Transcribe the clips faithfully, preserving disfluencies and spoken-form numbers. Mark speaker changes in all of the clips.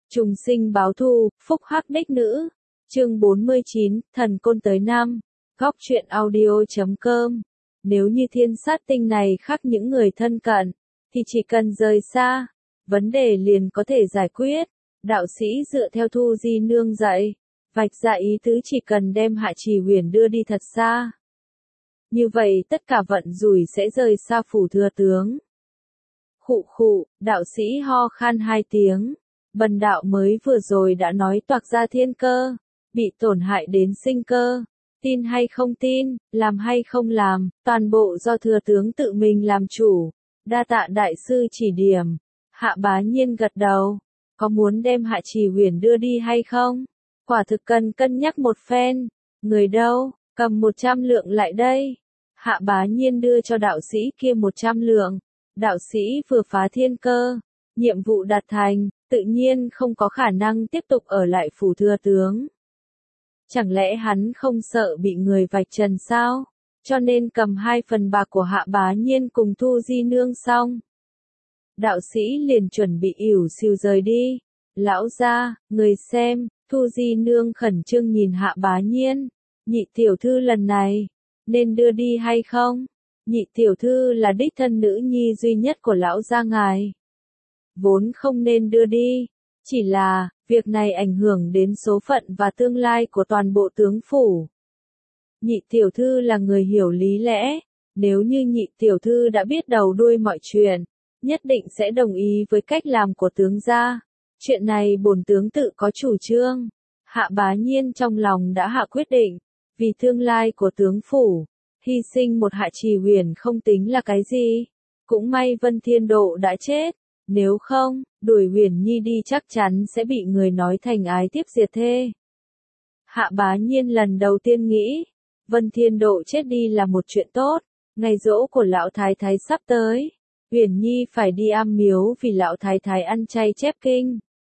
Speaker 1: Trùng sinh báo thù, phúc hắc đích nữ. Chương bốn mươi chín, thần côn tới năm. Góc truyện audio chấm com. Nếu như thiên sát tinh này khác những người thân cận, thì chỉ cần rời xa, vấn đề liền có thể giải quyết. Đạo sĩ dựa theo Thu Di Nương dạy, vạch ra ý tứ chỉ cần đem Hạ Trì Huyền đưa đi thật xa. Như vậy tất cả vận rủi sẽ rời xa phủ thừa tướng. Khụ khụ, đạo sĩ ho khan hai tiếng. Bần đạo mới vừa rồi đã nói toạc ra thiên cơ, bị tổn hại đến sinh cơ. Tin hay không tin, làm hay không làm, toàn bộ do thừa tướng tự mình làm chủ. Đa tạ đại sư chỉ điểm. Hạ Bá Nhiên gật đầu. Có muốn đem Hạ Trì Huyền đưa đi hay không? Quả thực cần cân nhắc một phen. Người đâu, cầm một trăm lượng lại đây. Hạ Bá Nhiên đưa cho đạo sĩ kia một trăm lượng. Đạo sĩ vừa phá thiên cơ, nhiệm vụ đạt thành, tự nhiên không có khả năng tiếp tục ở lại phủ thừa tướng. Chẳng lẽ hắn không sợ bị người vạch trần sao? Cho nên cầm hai phần bạc của Hạ Bá Nhiên cùng Thu Di Nương xong. Đạo sĩ liền chuẩn bị ỉu xìu rời đi. Lão gia, người xem, Thu Di Nương khẩn trương nhìn Hạ Bá Nhiên. Nhị tiểu thư lần này, nên đưa đi hay không? Nhị tiểu thư là đích thân nữ nhi duy nhất của lão gia ngài. Vốn không nên đưa đi, chỉ là, việc này ảnh hưởng đến số phận và tương lai của toàn bộ tướng phủ. Nhị tiểu thư là người hiểu lý lẽ, nếu như nhị tiểu thư đã biết đầu đuôi mọi chuyện, nhất định sẽ đồng ý với cách làm của tướng gia. Chuyện này bổn tướng tự có chủ trương. Hạ Bá Nhiên trong lòng đã hạ quyết định, vì tương lai của tướng phủ, hy sinh một Hạ Trì Huyền không tính là cái gì. Cũng may Vân Thiên Độ đã chết, nếu không, đuổi Huyền Nhi đi chắc chắn sẽ bị người nói thành ái tiếp diệt thê. Hạ Bá Nhiên lần đầu tiên nghĩ, Vân Thiên Độ chết đi là một chuyện tốt, ngày giỗ của lão thái thái sắp tới, Huyền Nhi phải đi am miếu vì lão thái thái ăn chay chép kinh.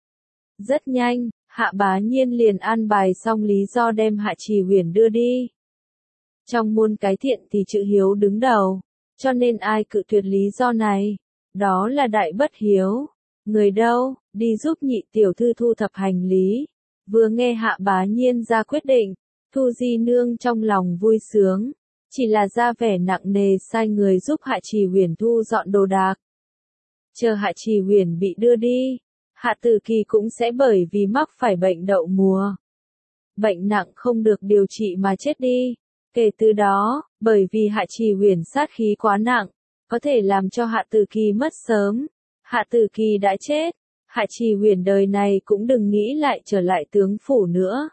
Speaker 1: Rất nhanh, Hạ Bá Nhiên liền an bài xong lý do đem Hạ Trì Huyền đưa đi. Trong môn cái thiện thì chữ hiếu đứng đầu, cho nên ai cự tuyệt lý do này, đó là đại bất hiếu. Người đâu, đi giúp nhị tiểu thư thu thập hành lý. Vừa nghe Hạ Bá Nhiên ra quyết định, Thu Di Nương trong lòng vui sướng, chỉ là ra vẻ nặng nề sai người giúp Hạ Trì Huyền thu dọn đồ đạc. Chờ Hạ Trì Huyền bị đưa đi, Hạ Tử Kỳ cũng sẽ bởi vì mắc phải bệnh đậu mùa. Bệnh nặng không được điều trị mà chết đi. Kể từ đó, bởi vì Hạ Trì Huyền sát khí quá nặng, có thể làm cho Hạ Tử Kỳ mất sớm. Hạ Tử Kỳ đã chết, Hạ Trì Huyền đời này cũng đừng nghĩ lại trở lại tướng phủ nữa.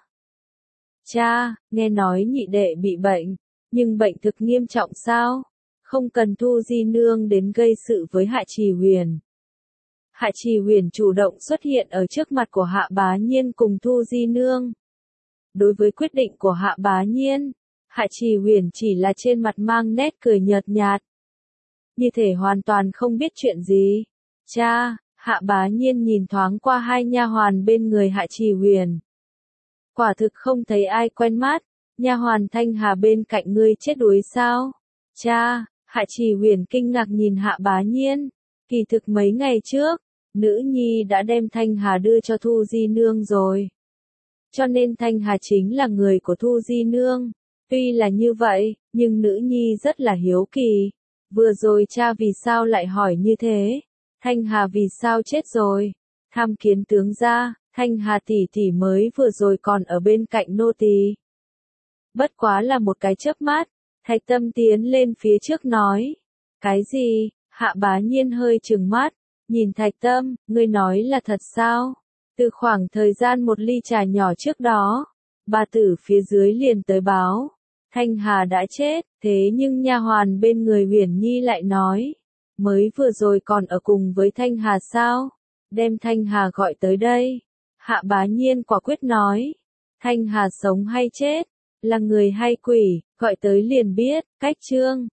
Speaker 1: Cha, nghe nói nhị đệ bị bệnh, nhưng bệnh thực nghiêm trọng sao? Không cần Thu Di Nương đến gây sự với Hạ Trì Huyền. Hạ Trì Huyền chủ động xuất hiện ở trước mặt của Hạ Bá Nhiên cùng Thu Di Nương. Đối với quyết định của Hạ Bá Nhiên, Hạ Trì Huyền chỉ là trên mặt mang nét cười nhợt nhạt. Như thể hoàn toàn không biết chuyện gì. Cha, Hạ Bá Nhiên nhìn thoáng qua hai nha hoàn bên người Hạ Trì Huyền. Quả thực không thấy ai quen mắt, nha hoàn Thanh Hà bên cạnh ngươi chết đuối sao? Cha, Hạ Trì Huyền kinh ngạc nhìn Hạ Bá Nhiên. Kỳ thực mấy ngày trước, nữ nhi đã đem Thanh Hà đưa cho Thu Di Nương rồi. Cho nên Thanh Hà chính là người của Thu Di Nương. Tuy là như vậy, nhưng nữ nhi rất là hiếu kỳ. Vừa rồi cha vì sao lại hỏi như thế? Thanh Hà vì sao chết rồi? Tham kiến tướng gia, Thanh Hà tỷ tỷ mới vừa rồi còn ở bên cạnh nô tỳ. Bất quá là một cái chớp mắt, Thạch Tâm tiến lên phía trước nói. Cái gì? Hạ Bá Nhiên hơi trừng mắt, nhìn Thạch Tâm, ngươi nói là thật sao? Từ khoảng thời gian một ly trà nhỏ trước đó, bà tử phía dưới liền tới báo, Thanh Hà đã chết, thế nhưng nha hoàn bên người Huyền Nhi lại nói, mới vừa rồi còn ở cùng với Thanh Hà sao? Đem Thanh Hà gọi tới đây. Hạ Bá Nhiên quả quyết nói, Thanh Hà sống hay chết, là người hay quỷ, gọi tới liền biết, cách chương.